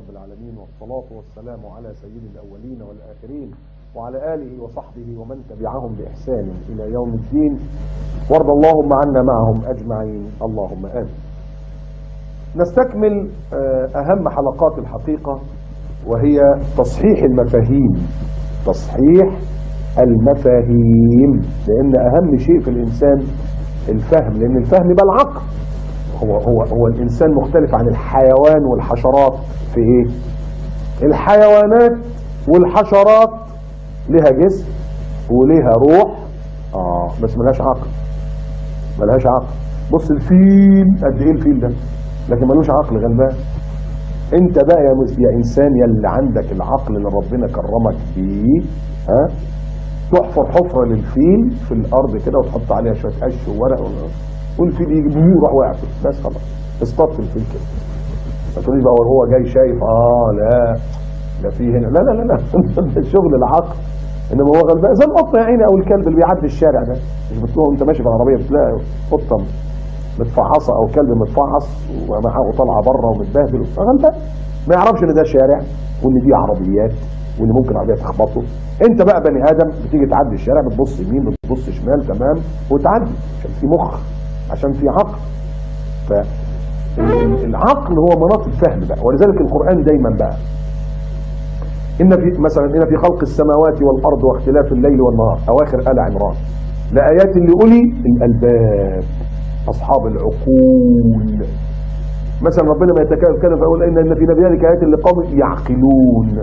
رب العالمين، والصلاة والسلام على سيد الأولين والآخرين وعلى آله وصحبه ومن تبعهم بإحسان إلى يوم الدين، وارض اللهم عنا معهم أجمعين، اللهم آمين. نستكمل أهم حلقات الحقيقة، وهي تصحيح المفاهيم. تصحيح المفاهيم، لأن أهم شيء في الإنسان الفهم، لأن الفهم يبقى العقل. هو الإنسان مختلف عن الحيوان والحشرات في إيه؟ الحيوانات والحشرات لها جسم ولها روح، بس ملهاش عقل. ملهاش عقل. بص الفيل، قد إيه الفيل ده؟ لكن ملوش عقل، غلبان. انت بقى يا انسان يلي عندك العقل اللي ربنا كرمك بيه، تحفر حفره للفيل في الارض كده وتحط عليها شويه قش وورق والفيل يجي يروح واقع فيه، بس خلاص اصطدت الفيل كده. ما تقوليش بقى وهو جاي شايف لا ده في هنا، لا لا لا لا شغل العقل. انما هو غلبان زي القطه يا عيني، او الكلب اللي بيعدي الشارع ده، مش بتلاقيه انت ماشي بالعربيه بتلاقي قطه متفعصه او كلب متفعص ومعاه طالعه بره ومتبهدل، فغلبان ما يعرفش ان ده شارع وان دي عربيات وان ممكن عربيه تخبطه. انت بقى بني ادم بتيجي تعدي الشارع بتبص يمين بتبص شمال، تمام، وتعدي عشان في مخ، عشان في عقل. فالعقل هو مناط الفهم بقى، ولذلك القرآن دايما بقى إن في خلق السماوات والأرض واختلاف الليل والنهار، أواخر آل عمران، لآيات لأولي الألباب، أصحاب العقول. مثلا ربنا ما يتكلم فيقول إن في ذلك آيات لقوم يعقلون.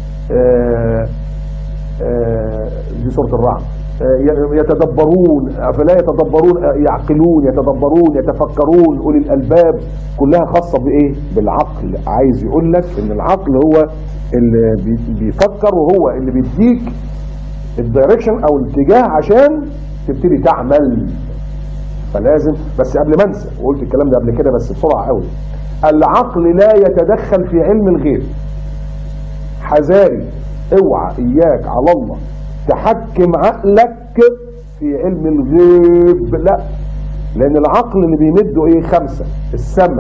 دي سورة الرعد. يتدبرون، أفلا يتدبرون، يعقلون، يتدبرون، يتفكرون، أولي الألباب، كلها خاصة بإيه؟ بالعقل. عايز يقول لك إن العقل هو اللي بيفكر، وهو اللي بيديك الدايركشن أو الاتجاه عشان تبتدي تعمل. فلازم، بس قبل ما انسى، وقلت الكلام ده قبل كده بس بسرعة قوي، العقل لا يتدخل في علم الغيب. حذاري، اوعى اياك على الله تحكم عقلك في علم الغيب، لا، لان العقل اللي بيمده ايه؟ 5: السمع،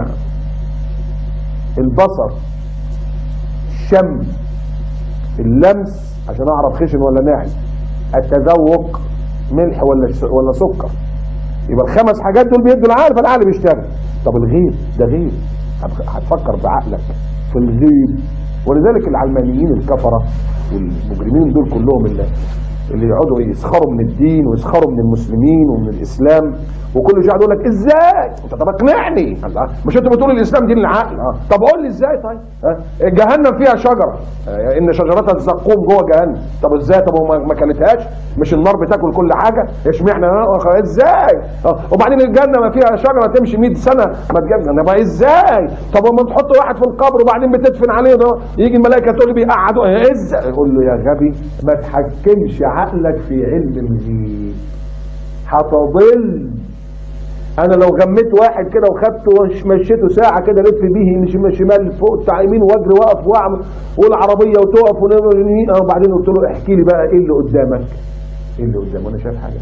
البصر، الشم، اللمس عشان اعرف خشن ولا ناعم، التذوق ملح ولا سكر. يبقى ال5 حاجات دول بيدوا العقل، فالعقل بيشتغل. طب الغيب ده غيب، هتفكر بعقلك في الغيب. ولذلك العلمانيين الكفرة والمجرمين دول كلهم اللي يقعدوا يسخروا من الدين ويسخروا من المسلمين ومن الاسلام، وكل شيء يقول لك ازاي؟ انت طب اقنعني، مش انت بتقول الاسلام دين العقل؟ طب قول لي ازاي؟ طيب جهنم فيها شجره، ان شجرتها الزقوم جوه جهنم. طب ازاي؟ طب هو ما كلتهاش؟ مش النار بتاكل كل حاجه؟ اشمعنى ازاي؟ وبعدين الجنه ما فيها شجره تمشي 100 سنه ما تجنن، ما ازاي؟ طب اما تحط واحد في القبر وبعدين بتدفن عليه ده، يجي الملائكه تقول لي بيقعدوا ازاي؟ يقول له يا غبي ما تحكمش عقلك في علم الغيب، هتضل. انا لو غميت واحد كده وخدته ومشيته ساعه كده لف بيه من شمال فوق بتاع يمين واجري واقف واعمل والعربيه وتقف وبعدين قلت له احكي لي بقى ايه اللي قدامك؟ ايه اللي قدامك؟ وانا شايف حاجه؟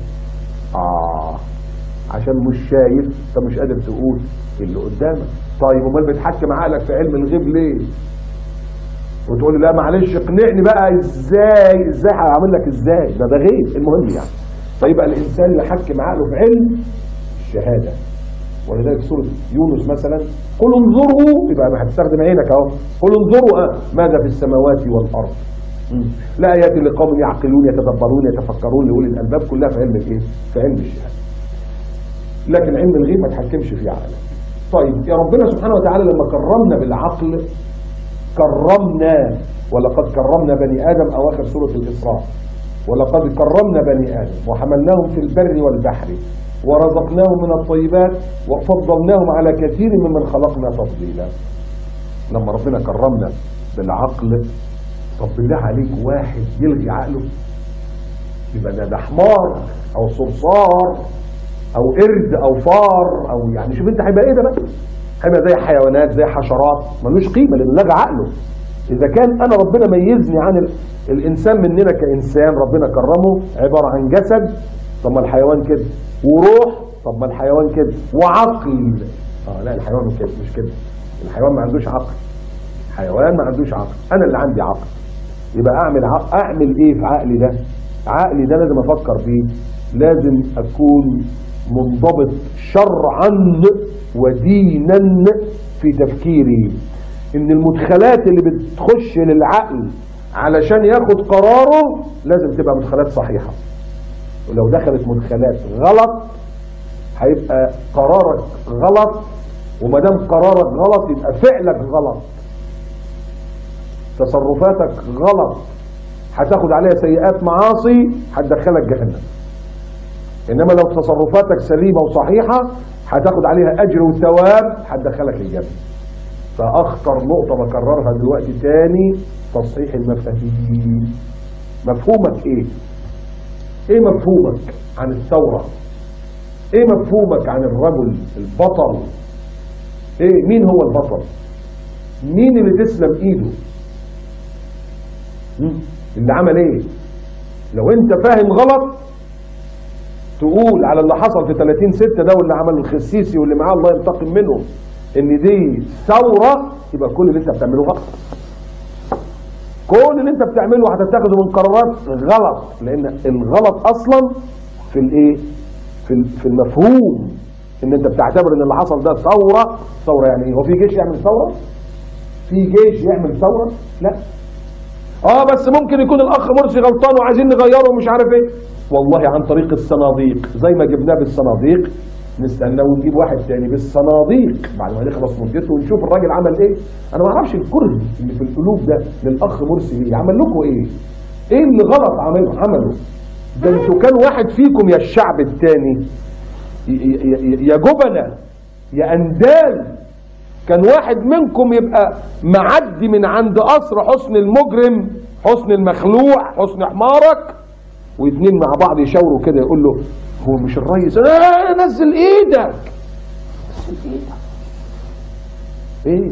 عشان مش شايف فمش قادر تقول ايه اللي قدامك. طيب امال بتحكم عقلك في علم الغيب ليه؟ وتقول لي لا معلش اقنعني بقى ازاي هعمل لك ازاي؟ ده غيب. المهم يعني، فيبقى الانسان يحكم عقله في علم الشهاده. ولذلك سوره يونس مثلا، قل انظروا، يبقى هتستخدم عينك اهو، قل انظروا ماذا في السماوات والارض لآيات لقوم يعقلون يتدبرون يتفكرون لأولي الألباب، كلها في علم الايه؟ في علم الشهاده. لكن علم الغيب ما تحكمش فيه عقلك. طيب يا ربنا سبحانه وتعالى لما كرمنا بالعقل كرمنا، ولقد كرمنا بني آدم، أواخر سورة الإسراء، ولقد كرمنا بني آدم وحملناهم في البر والبحر ورزقناهم من الطيبات وفضلناهم على كثير ممن خلقنا تفضيلا. لما ربنا كرمنا بالعقل، طب بالله عليك واحد يلغي عقله؟ يبقى ده حمار او صرصار او قرد او فار، او يعني شوف انت هيبقى ايه ده بقى؟ هيبقى زي حيوانات زي حشرات، ملوش قيمه لانه لغى عقله. اذا كان انا ربنا ميزني عن الانسان مننا كانسان، ربنا كرمه عباره عن جسد، طب ما الحيوان كده، وروح، طب ما الحيوان كده، وعقل. لا الحيوان كده مش كده، الحيوان ما عندوش عقل. حيوان ما عندوش عقل، انا اللي عندي عقل. يبقى اعمل ايه في عقلي ده؟ عقلي ده لازم افكر فيه، لازم اكون منضبط شرعا ودينا في تفكيري. ان المدخلات اللي بتخش للعقل علشان ياخد قراره لازم تبقى مدخلات صحيحة، ولو دخلت مدخلات غلط هيبقى قرارك غلط، وما دام قرارك غلط يبقى فعلك غلط، تصرفاتك غلط، هتاخد عليها سيئات معاصي هتدخلك جهنم. انما لو تصرفاتك سليمة وصحيحة هتاخد عليها اجر وثواب هتدخلك الجنة. فاخطر نقطة بكررها دلوقتي تاني، تصحيح المفاهيم. مفهومك ايه؟ ايه مفهومك عن الثورة؟ ايه مفهومك عن الرجل البطل؟ ايه مين هو البطل؟ مين اللي تسلم ايده؟ اللي عمل ايه؟ لو انت فاهم غلط تقول على اللي حصل في 30/6 ده واللي عمل الخسيسي واللي معاه الله ينتقم منهم ان دي ثورة، يبقى كل اللي انت بتعمله غلط. كل اللي انت بتعمله هتتخذه من قرارات غلط، لان الغلط اصلا في الايه؟ في المفهوم، ان انت بتعتبر ان اللي حصل ده ثورة. ثورة يعني ايه؟ هو في جيش يعمل ثورة؟ في جيش يعمل ثورة؟ لا. بس ممكن يكون الاخ مرسي غلطان وعايزين نغيره ومش عارف ايه. والله عن طريق الصناديق، زي ما جبناه بالصناديق نستنى ونجيب واحد تاني بالصناديق بعد ما نخلص مدته ونشوف الراجل عمل ايه. انا ما اعرفش الكره اللي في القلوب ده للاخ مرسي ايه، عمل لكم ايه؟ ايه اللي غلط عمله؟ ده انتوا كان واحد فيكم يا الشعب التاني يا جبنة يا اندال، كان واحد منكم يبقى معدي من عند قصر حسن المجرم، حسن المخلوع، حسن حمارك، واتنين مع بعض يشاوروا كده يقول له هو مش الرئيس؟ نزل ايدك. نزل ايدك ايه؟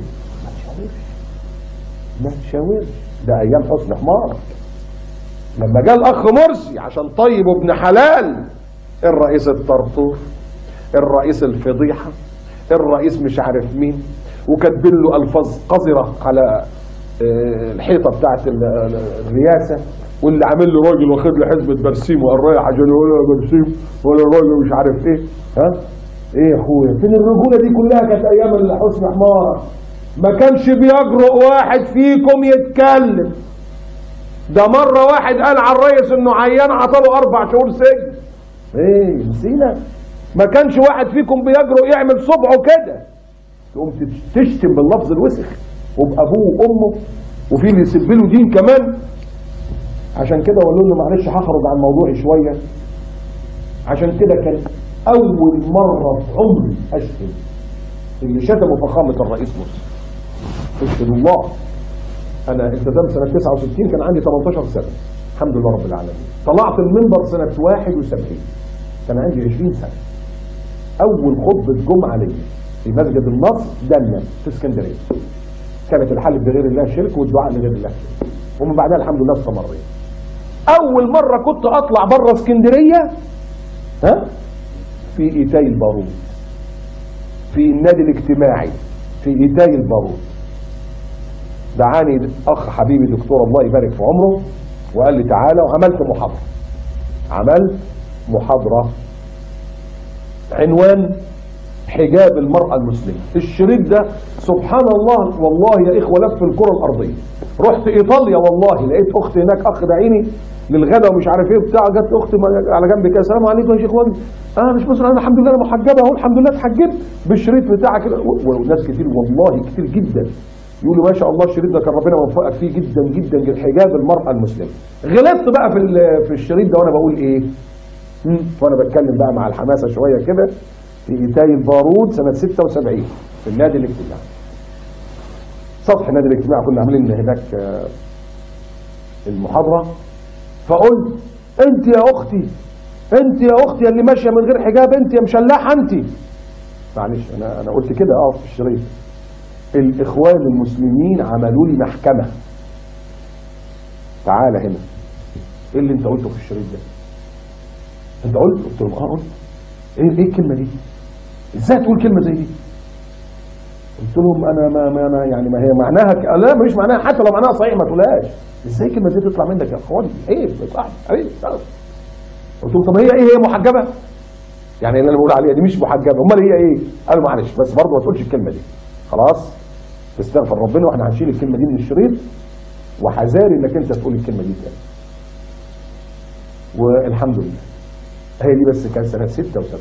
ما تشاورش. ده ايام حسن حمارك. لما جاء الاخ مرسي عشان طيب ابن حلال، الرئيس الطرطور، الرئيس الفضيحة، الرئيس مش عارف مين، وكاتبين له الفاظ قذرة على الحيطة بتاعت الرئاسة، واللي عامل له راجل واخد له حزمة برسيم وقال رايح عشان يقول له برسيم، ولا الراجل مش عارف ايه. ايه يا اخويا؟ فين الرجولة دي كلها؟ كانت ايام حسن حمارة. ما كانش بيجرؤ واحد فيكم يتكلم. ده مرة واحد قال على الرئيس انه عيان عطاله 4 شهور سجن. ايه نسينا؟ ما كانش واحد فيكم بيجرؤ يعمل صبعه كده تقوم تشتم باللفظ الوسخ وبابوه وامه، وفي اللي يسب له دين كمان. عشان كده قالوا له معلش هخرج عن موضوعي شويه. عشان كده كان اول مره في عمري اشتم اللي شتموا فخامه الرئيس مرسي. اشهد الله. انا التزمت سنه 69 كان عندي 18 سنه الحمد لله رب العالمين. طلعت المنبر سنه 71 كان عندي 20 سنه. اول خطبه جمعه ليا في مسجد النصر دنا في اسكندريه، كانت الحلف بغير الله شرك والدعاء لغير الله شرك، ومن بعدها الحمد لله استمريت. اول مره كنت اطلع بره اسكندريه في ايتاي البارود، في النادي الاجتماعي في ايتاي البارود. دعاني اخ حبيبي دكتور الله يبارك في عمره وقال لي تعالى، وعملت محاضره. عملت محاضره عنوان حجاب المرأة المسلمة. الشريط ده سبحان الله والله يا إخوة لف الكرة الأرضية. رحت إيطاليا والله لقيت أختي هناك، أخ دعيني للغدا ومش عارف إيه بتاع، جت أختي على جنبي كده السلام عليكم يا شيخ وجدي. مش مصر، أنا الحمد لله أنا محجبة أهو الحمد لله اتحجبت بالشريط بتاعك. وناس كتير والله كتير جدا يقولوا ما شاء الله الشريط ده كان ربنا موفقك فيه جدا جدا، حجاب المرأة المسلمة. غلطت بقى في الشريط ده وأنا بقول إيه؟ وأنا بتكلم بقى مع الحماسة شوية كده في إيتاي البارود سنة 76 في النادي الاجتماعي. سطح النادي الاجتماعي كنا عاملين هناك المحاضرة. فقلت انت يا اختي، انت يا اختي اللي ماشية من غير حجاب، انت يا مشلحة انت. معلش انا قلت كده في الشريط. الاخوان المسلمين عملوا لي محكمة. تعالى هنا، ايه اللي انت قلته في الشريط ده؟ انت قلت؟ قلت لهم قلت. ايه الكلمة دي؟ ازاي تقول كلمة زي دي؟ قلت لهم انا ما يعني ما هي معناها لا مش معناها، حتى لو معناها صحيح ما تقولهاش. ازاي الكلمه دي تطلع منك يا اخواني؟ عيب صح عيب. قلت لهم طب هي محجبه؟ يعني اللي انا بقول عليها دي مش محجبه، امال هي ايه؟ قالوا معلش بس برضه ما تقولش الكلمه دي، خلاص تستغفر ربنا واحنا هنشيل الكلمه دي من الشريط، وحذاري انك انت تقول الكلمه دي تاني. والحمد لله هي دي بس كان سنه 76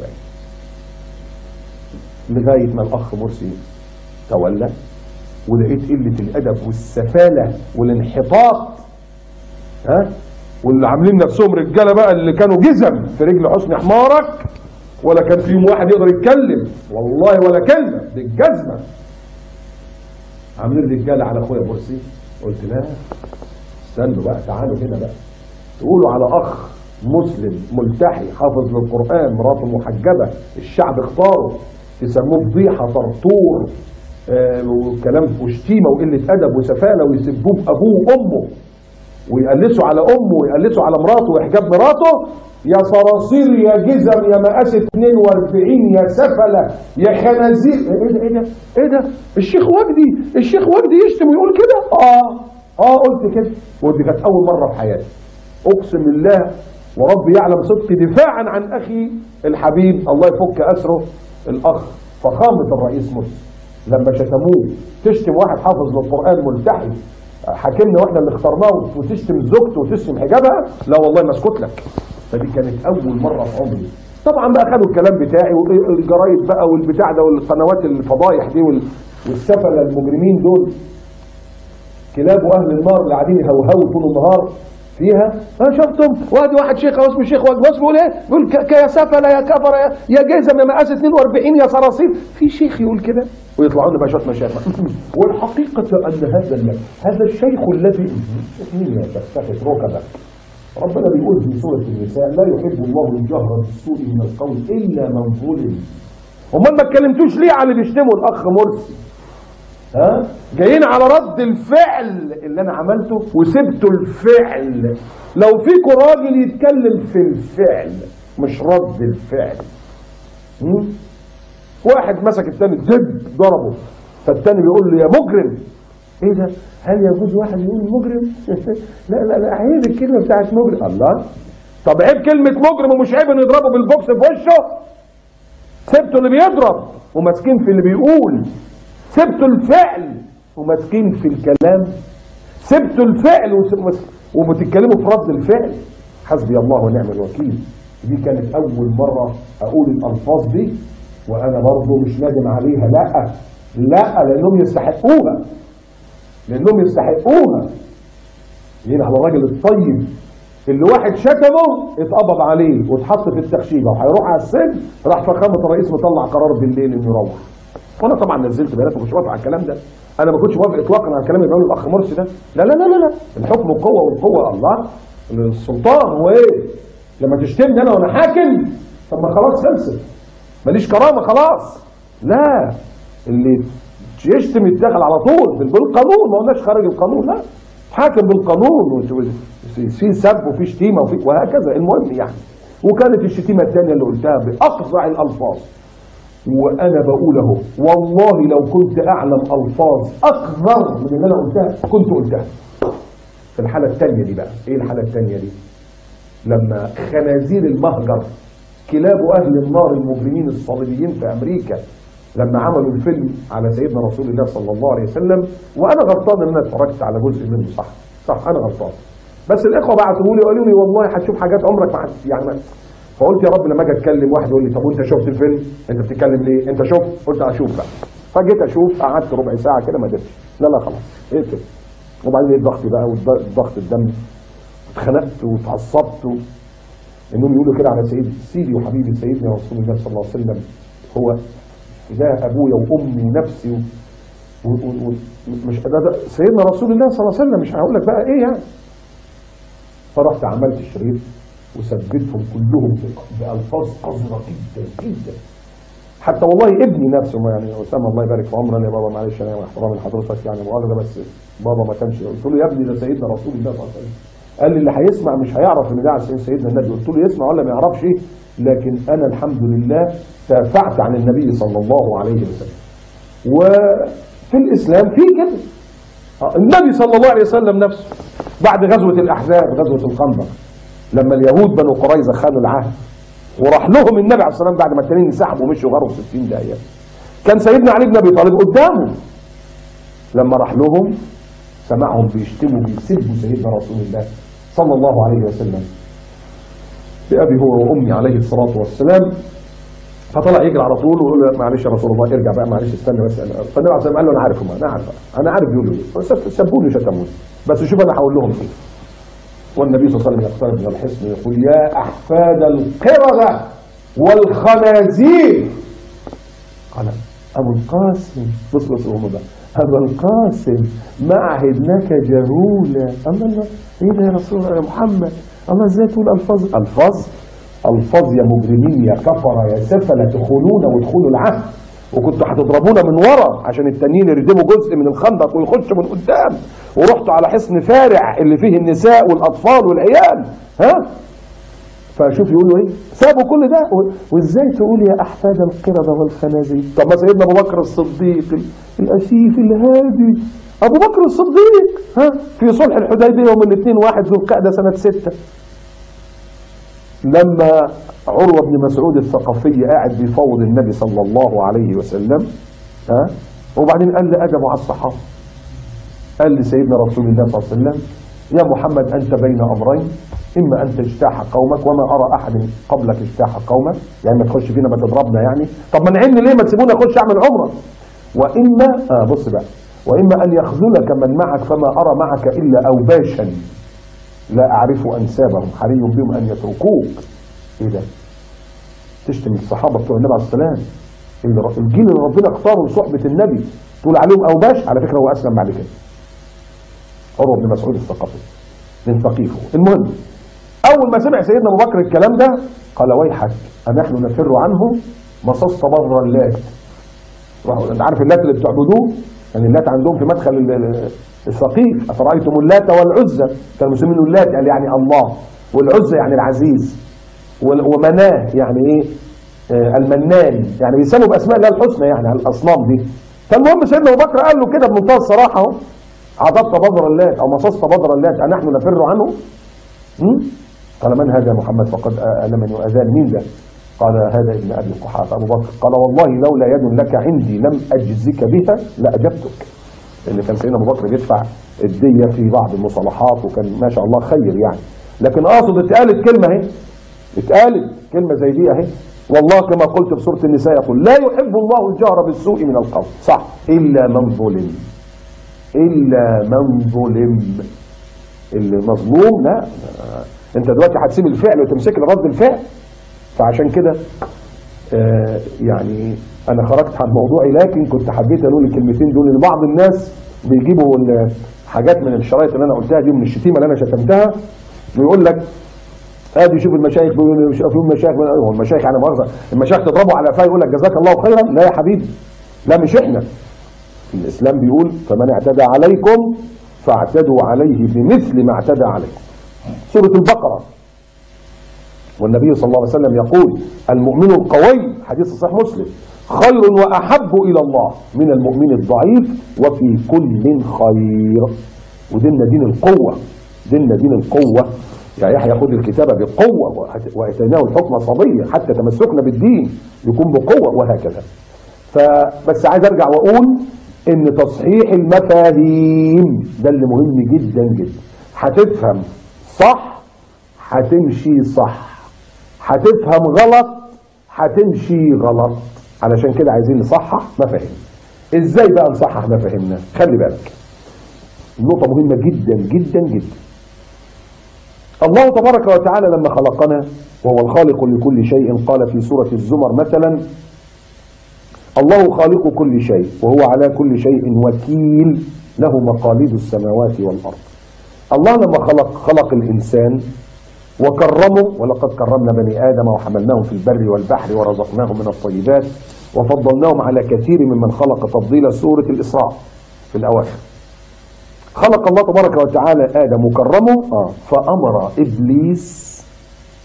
لغايه ما الاخ مرسي تولى، ولقيت قله الادب والسفاله والانحطاط، واللي عاملين نفسهم رجاله بقى اللي كانوا جزم في رجل حسني حمارك، ولا كان فيهم واحد يقدر يتكلم والله ولا كلمه بالجزمه، عاملين رجاله على اخويا مرسي. قلت لا استنوا بقى، تعالوا هنا بقى تقولوا على اخ مسلم ملتحي حافظ للقران مراته محجبه الشعب اختاره، تسموه فضيحه طرطور وكلام وشتيمه وقله ادب وسفاله، ويسبوه بابوه وامه ويقلسوا على امه ويقلسوا على مراته وحجاب مراته. يا صراصير يا جزم يا مقاس 42 يا سفله يا خنازير. ايه ده الشيخ وجدي يشتم ويقول كده؟ قلت كده، ودي كانت اول مره في حياتي اقسم بالله وربي يعلم صدقي، دفاعا عن اخي الحبيب الله يفك اسره الاخ فخامه الرئيس مرسي لما شتموه. تشتم واحد حافظ للقران ملتحي حاكمنا واحنا اللي اخترناه وتشتم زوجته وتشتم حجابها؟ لا والله ما اسكت لك. فدي كانت اول مره في عمري. طبعا بقى خدوا الكلام بتاعي والجرايد بقى والبتاع ده والقنوات الفضايح دي والسفله المجرمين دول كلاب واهل النار اللي قاعدين يهوهوا طول النهار فيها. شفتم وادي واحد شيخ اسمه الشيخ وجدي اسمه ايه؟ يقول يا سفله يا كفر يا جزم يا مقاس 42 يا صراصير. في شيخ يقول كده؟ ويطلعوا لنا بقى شويه مشايخ. والحقيقه ان هذا الشيخ الذي مين تفتت ركبه. ربنا بيقول في سوره النساء لا يحب الله الجهر بالسوء من القول الا من ظلم. امال ما اتكلمتوش ليه على اللي بيشتموا الاخ مرسي؟ جايين على رد الفعل اللي انا عملته وسبته الفعل. لو فيكم راجل يتكلم في الفعل مش رد الفعل. واحد مسك التاني ضربه، فالتاني بيقول له يا مجرم. ايه ده؟ هل يجوز واحد يقول مجرم؟ لا عيب الكلمه بتاعت مجرم. الله، طب عيب كلمه مجرم ومش عيب انه يضربه بالبوكس في وشه؟ سبته اللي بيضرب وماسكين في اللي بيقول، سبتوا الفعل وماسكين في الكلام، سبتوا الفعل وبتتكلموا في رد الفعل. حسبي الله ونعم الوكيل. دي كانت اول مره اقول الالفاظ دي وانا برضه مش ندم عليها. لا لانهم يستحقوها، جايين على الراجل الطيب اللي واحد شتمه اتقبض عليه واتحط في التخشيبه وهيروح على السجن، راح فخامه الرئيس مطلع قرار بالليل انه يروح. وانا طبعا نزلت بيانات ومش موافق على الكلام ده. انا ما كنتش موافق اطلاقا على الكلام اللي بيقوله الاخ مرسي ده. لا الحكم قوه والقوه الله. السلطان هو ايه؟ لما تشتمني انا وانا حاكم طب ما خلاص خلصت، ماليش كرامه خلاص. لا، اللي يشتم يتدخل على طول بالقانون، ما قلناش خارج القانون، لا حاكم بالقانون، في سب وفي شتيمه وهكذا. المهم يعني، وكانت الشتيمه الثانيه اللي قلتها باقصى الالفاظ، وانا بقول اهو والله لو كنت اعلم الفاظ اكثر من اللي انا قلتها كنت قلتها. في الحاله الثانيه دي بقى، ايه الحاله الثانيه دي؟ لما خنازير المهجر كلاب اهل النار المجرمين الصليبيين في امريكا لما عملوا الفيلم على سيدنا رسول الله صلى الله عليه وسلم، وانا غلطان ان انا اتفرجت على جزء منه، صح انا غلطان، بس الاخوه بعتوا لي وقالوا لي والله هتشوف حاجات عمرك ما يعني. فقلت يا رب لما اجي اتكلم واحد يقول لي طب وانت شفت الفيلم؟ انت بتتكلم ليه؟ انت شفت؟ قلت اشوف بقى. فجيت اشوف، قعدت ربع ساعه كده ما قدرتش. لا خلاص اقفل. وبعدين لقيت ضغطي بقى وضغط الدم، اتخنقت واتعصبت. انهم يقولوا كده على سيدي وحبيبي سيدنا رسول الله صلى الله عليه وسلم، هو ده ابويا وامي ونفسي مش ده سيدنا رسول الله صلى الله عليه وسلم، مش هقول لك بقى ايه يعني. فرحت عملت الشريط وثبتهم كلهم بألفاظ قذرة جدا. حتى والله ابني نفسه يعني اسامه الله يبارك في عمره، يا بابا معلش انا مع احترامي لحضرتك يعني مؤاخذه بس بابا ما كانش. قلت له يا ابني ده سيدنا رسول الله صلى الله عليه وسلم. قال لي اللي هيسمع مش هيعرف ان ده على سيدنا النبي. قلت له يسمع ولا ما يعرفش لكن انا الحمد لله دافعت عن النبي صلى الله عليه وسلم. وفي الإسلام في كده. النبي صلى الله عليه وسلم نفسه بعد غزوة الأحزاب، غزوة الخندق، لما اليهود بنو قريظة خانوا العهد وراح لهم النبي عليه الصلاة والسلام بعد ما التانيين انسحبوا ومشوا غاروا 60 دقيقة، كان سيدنا علي بن أبي طالب قدامه. لما راح لهم سمعهم بيشتموا بيسبوا سيدنا رسول الله صلى الله عليه وسلم بأبي هو وأمي عليه الصلاة والسلام. فطلع يجري على طول ويقول له معلش يا رسول الله ارجع بقى، معلش استنى بس. فالنبي عليه الصلاة والسلام قال له انا عارف بيقولوا ايه، سبوني شتموني، بس شوف انا هقول لهم ايه. والنبي صلى الله عليه وسلم يقترب من الحصن ويقول يا احفاد القردة والخنازير. قال ابو القاسم، بص هم بقى، ابو القاسم ما عهدناك جهولا. الله ايه ده يا رسول الله يا محمد، الله ازاي تقول الفاظ يا مجرمين يا كفره يا سفله، تخونونا وتخونوا العهد، وكنتوا هتضربونا من ورا عشان التانيين يردموا جزء من الخندق ويخشوا من قدام، ورحتوا على حصن فارع اللي فيه النساء والاطفال والعيال. فشوف يقولوا ايه، سابوا كل ده وازاي تقول يا احفاد القردة والخنازير. طب ما سيدنا ابو بكر الصديق الاسيف الهادي، ابو بكر الصديق في صلح الحديبيه يوم الاثنين 1 ذو القعده سنه 6، لما عروة بن مسعود الثقفي قاعد بيفوض النبي صلى الله عليه وسلم، وبعدين قال لأدبه على الصحابة، قال لسيدنا رسول الله صلى الله عليه وسلم يا محمد أنت بين أمرين، إما أن تجتاح قومك وما أرى أحد قبلك اجتاح قومك، يعني ما تخش فينا ما تضربنا يعني، طب ما نعين ليه، ما تسيبونا أخش أعمل عمرة، وإما بص بقى، وإما أن يخذلك من معك فما أرى معك إلا أوباشا لا أعرف أنسابهم حري بهم أن يتركوك. إيه ده؟ تشتم الصحابة بتوع النبي عليه السلام، الجيل اللي ربنا اختاره لصحبة النبي، تقول عليهم أوباش؟ على فكرة هو أسلم بعد كده، عروة بن مسعود الثقفي من ثقيفه. المهم أول ما سمع سيدنا أبو بكر الكلام ده قال ويحك أنحن نفر عنه مصاص بر اللات. أنت عارف اللات اللي بتعبدوه؟ يعني اللات عندهم في مدخل الثقيف أفرأيتم اللات والعزى، كانوا مسمينه اللات يعني الله، والعزى يعني العزيز، ومناه يعني ايه المنان، يعني بيسموا بأسماء الله الحسنى يعني على الأصنام دي. فالمهم سيدنا أبو بكر قال له كده بمنتهى الصراحة اهو، عضبت بدر اللات أو مصصت بدر اللات أنحن نفر عنه؟ قال من هذا محمد فقد ألمني وأذاني. مين ده؟ قال هذا ابن أبي قحافة أبو بكر. قال والله لولا يد لك عندي لم أجزك بها لأجبتك. اللي كان سيدنا أبو بكر بيدفع الدية في بعض المصالحات وكان ما شاء الله خير يعني، لكن أقصد اتقالت كلمة اهي، اتقالت كلمة زي دي اهي، والله كما قلت في سورة النساء يقول لا يحب الله الجهر بالسوء من القول، صح، إلا من ظلم، إلا من ظلم. اللي مظلوم لا، انت دلوقتي هتسيب الفعل وتمسك لرد الفعل. فعشان كده يعني انا خرجت عن موضوعي، لكن كنت حبيت اقول الكلمتين دول ان بعض الناس بيجيبوا حاجات من الشرايط اللي انا قلتها دي من الشتيمه اللي انا شتمتها، بيقول لك ادي شوف المشايخ بيقولوا شوفوا المشايخ، هو المشايخ يعني مؤاخذه المشايخ تضربوا على قفاه يقول لك جزاك الله خيرا؟ لا يا حبيبي، لا مش احنا. الاسلام بيقول فمن اعتدى عليكم فاعتدوا عليه بمثل ما اعتدى عليكم. سوره البقره. والنبي صلى الله عليه وسلم يقول المؤمن القوي، حديث صحيح مسلم، خير واحب الى الله من المؤمن الضعيف وفي كل خير. وديننا دين القوه، ديننا دين القوه. يا يحيى خذ الكتاب بقوه واتيناه الحكم صبيا، حتى تمسكنا بالدين يكون بقوه وهكذا. فبس عايز ارجع واقول ان تصحيح المفاهيم ده اللي مهم جدا جدا. هتفهم صح هتمشي صح، هتفهم غلط هتمشي غلط. علشان كده عايزين نصحح مفاهيم. ازاي بقى نصحح مفاهيمنا؟ خلي بالك النقطة مهمة جدا جدا جدا. الله تبارك وتعالى لما خلقنا وهو الخالق لكل شيء قال في سورة الزمر مثلا الله خالق كل شيء وهو على كل شيء وكيل له مقاليد السماوات والأرض. الله لما خلق الإنسان وكرمه، ولقد كرمنا بني آدم وحملناهم في البر والبحر ورزقناهم من الطيبات وفضلناهم على كثير ممن خلق تفضيلا، سورة الإسراء في الأواخر. خلق الله تبارك وتعالى آدم وكرمه فأمر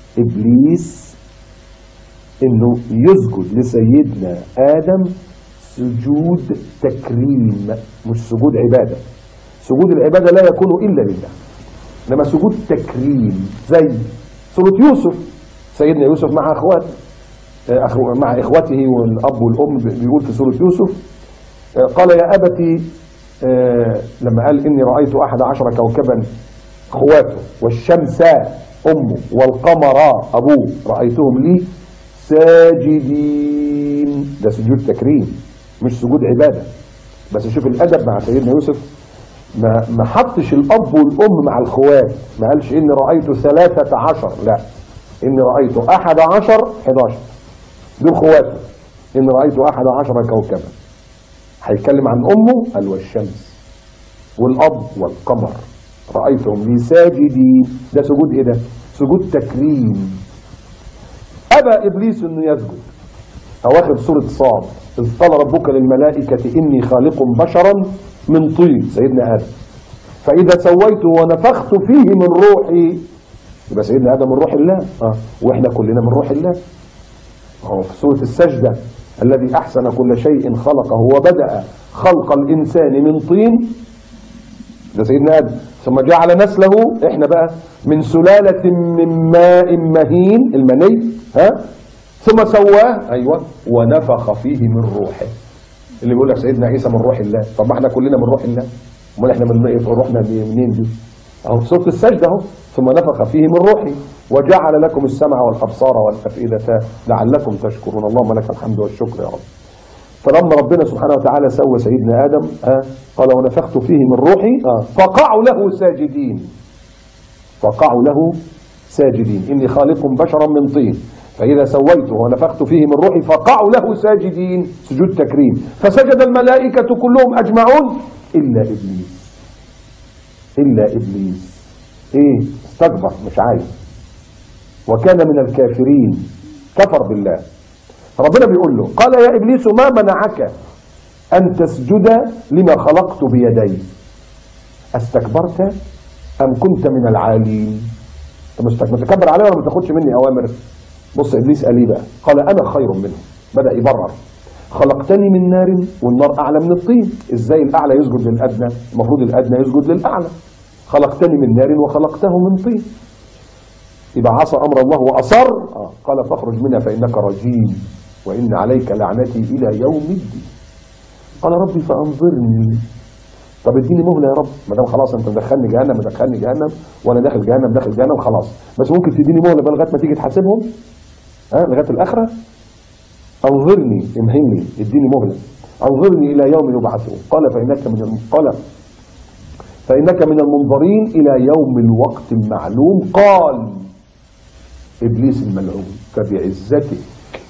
إبليس إنه يسجد لسيدنا آدم سجود تكريم مش سجود عبادة. سجود العبادة لا يكون إلا لله، إنما سجود تكريم زي سورة يوسف. سيدنا يوسف مع أخواته مع إخوته والأب والأم، بيقول في سورة يوسف قال يا أبتي، لما قال إني رأيت 11 كوكبا أخواته والشمس أمه والقمر أبوه رأيتهم لي ساجدين. ده سجود تكريم مش سجود عبادة. بس شوف الأدب مع سيدنا يوسف، ما حطش الأب والأم مع الأخوات، ما قالش إني رأيت 13، لا، إني رأيت 11 دول أخواته. إني رأيت 11 كوكبا. هيتكلم عن أمه قال والشمس والأب والقمر رأيتهم لي ساجدين. ده سجود إيه ده؟ سجود تكريم. أبى إبليس إنه يسجد. أواخر سورة صاد إذ قال ربك للملائكة إني خالق بشرا من طين، سيدنا آدم، فإذا سويته ونفخت فيه من روحي. يبقى سيدنا آدم من روح الله، وإحنا كلنا من روح الله. هو في سورة السجدة الذي أحسن كل شيء خلقه وبدأ خلق الإنسان من طين، ده سيدنا آدم، ثم جعل نسله إحنا بقى من سلالة من ماء مهين، المني، ثم سواه، أيوة، ونفخ فيه من روحه. اللي بيقول لك سيدنا عيسى من روح الله، طب ما احنا كلنا من روح الله، امال احنا من روحنا منين دي؟ اهو في سوره السجده اهو، ثم نفخ فيه من روحه وجعل لكم السمع والابصار والافئده لعلكم تشكرون. اللهم لك الحمد والشكر يا رب. فلما ربنا سبحانه وتعالى سوى سيدنا ادم قال ونفخت فيه من روحي فقعوا له ساجدين. فقعوا له ساجدين، اني خالق بشرا من طين فإذا سويته ونفخت فيه من روحي فقعوا له ساجدين، سجود تكريم. فسجد الملائكة كلهم أجمعون إلا إبليس. إلا إبليس إيه؟ استكبر، مش عايز، وكان من الكافرين، كفر بالله. ربنا بيقول له قال يا إبليس ما منعك أن تسجد لما خلقت بيدي، أستكبرت أم كنت من العالين؟ متكبر علي ولا ما تاخدش مني أوامر؟ بص إبليس قال ايه بقى؟ قال أنا خير منه. بدأ يبرر، خلقتني من نار والنار أعلى من الطين، إزاي الأعلى يسجد للأدنى؟ المفروض الأدنى يسجد للأعلى. خلقتني من نار وخلقته من طين، يبقى عصى أمر الله وأصر. قال فاخرج منها فإنك رجيم وإن عليك لعنتي إلى يوم الدين. قال ربي فأنظرني. طب اديني مهله يا رب، ما دام خلاص انت مدخلني جهنم وانا داخل جهنم خلاص، بس ممكن تديني مهله بقى لغايه ما تيجي تحاسبهم، لغايه الاخره. انظرني، امهلني، اديني مهله، انظرني الى يوم يبعثون. قال فانك من المنظرين الى يوم الوقت المعلوم. قال ابليس الملعون فبعزتك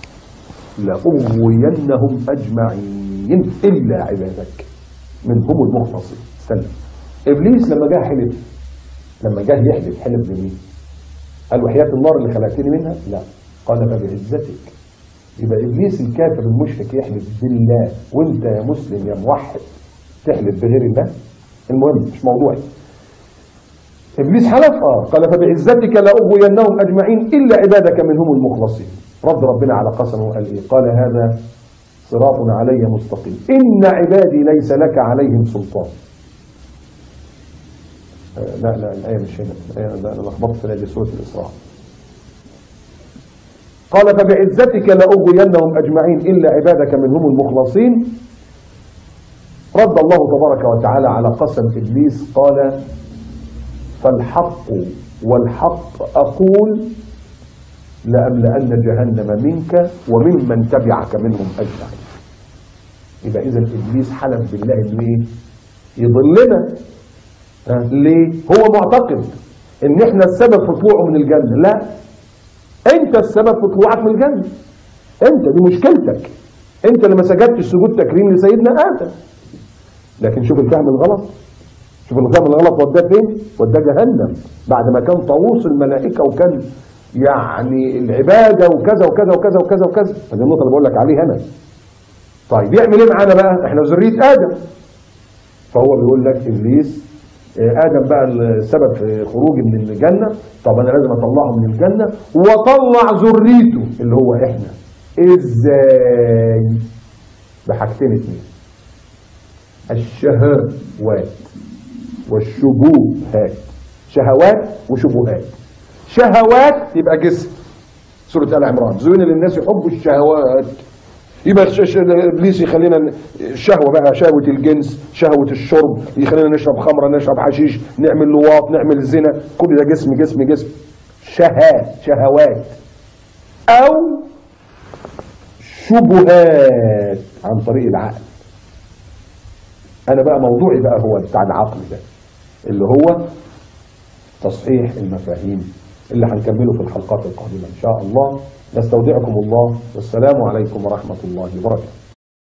لاغوينهم اجمعين الا عبادك منهم المخلصين. استنى، ابليس لما جه يحلف بمين؟ قال وحياة النار اللي خلقتني منها؟ لا، قال فبعزتك. يبقى ابليس الكافر المشرك يحلف بالله، وانت يا مسلم يا موحد تحلف بغير الله؟ المهم مش موضوعي. ابليس حلف قال فبعزتك لاغوينهم اجمعين الا عبادك منهم المخلصين. رد ربنا على قسمه وقال ايه؟ قال هذا صراط علي مستقيم إن عبادي ليس لك عليهم سلطان. لا الآية مش هنا، الآية أنا لخبطت في الآية، سورة الإسراء. قال فبعزتك لأغوينهم أجمعين إلا عبادك منهم المخلصين. رد الله تبارك وتعالى على قسم إبليس قال فالحق والحق أقول لأملأن جهنم منك وممن تبعك منهم أجمعين. يبقى إذا إبليس حلف بالله إنه إيه؟ يضلنا. ليه؟ هو معتقد إن إحنا السبب في طلوعه من الجنة. لا، أنت السبب في طلوعك من الجنة. أنت، دي مشكلتك. أنت اللي ما سجدتش سجود تكريم لسيدنا آدم. لكن شوف الفهم الغلط، شوف الفهم الغلط وداه فين؟ وداه جهنم بعد ما كان طاووس الملائكة وكان يعني العبادة وكذا وكذا وكذا وكذا وكذا. فدي النقطة اللي بقول لك عليها أنا. طيب يعمل إيه معانا بقى؟ إحنا ذرية آدم. فهو بيقول لك إبليس آدم بقى السبب في خروجي من الجنة، طب أنا لازم أطلعه من الجنة وأطلع ذريته اللي هو إحنا. إزاي؟ بحاجتين اتنين: الشهوات والشبهات. شهوات وشبهات. شهوات يبقى جسم، سورة آل عمران: زين للناس حب الشهوات. يبقى ابليس يخلينا الشهوه بقى، شهوه الجنس، شهوه الشرب، يخلينا نشرب خمره، نشرب حشيش، نعمل لواط، نعمل زنا، كل ده جسم جسم جسم. شهوات. او شبهات عن طريق العقل. انا بقى موضوعي بقى هو بتاع العقل ده، اللي هو تصحيح المفاهيم، اللي هنكمله في الحلقات القادمة إن شاء الله. نستودعكم الله، والسلام عليكم ورحمة الله وبركاته.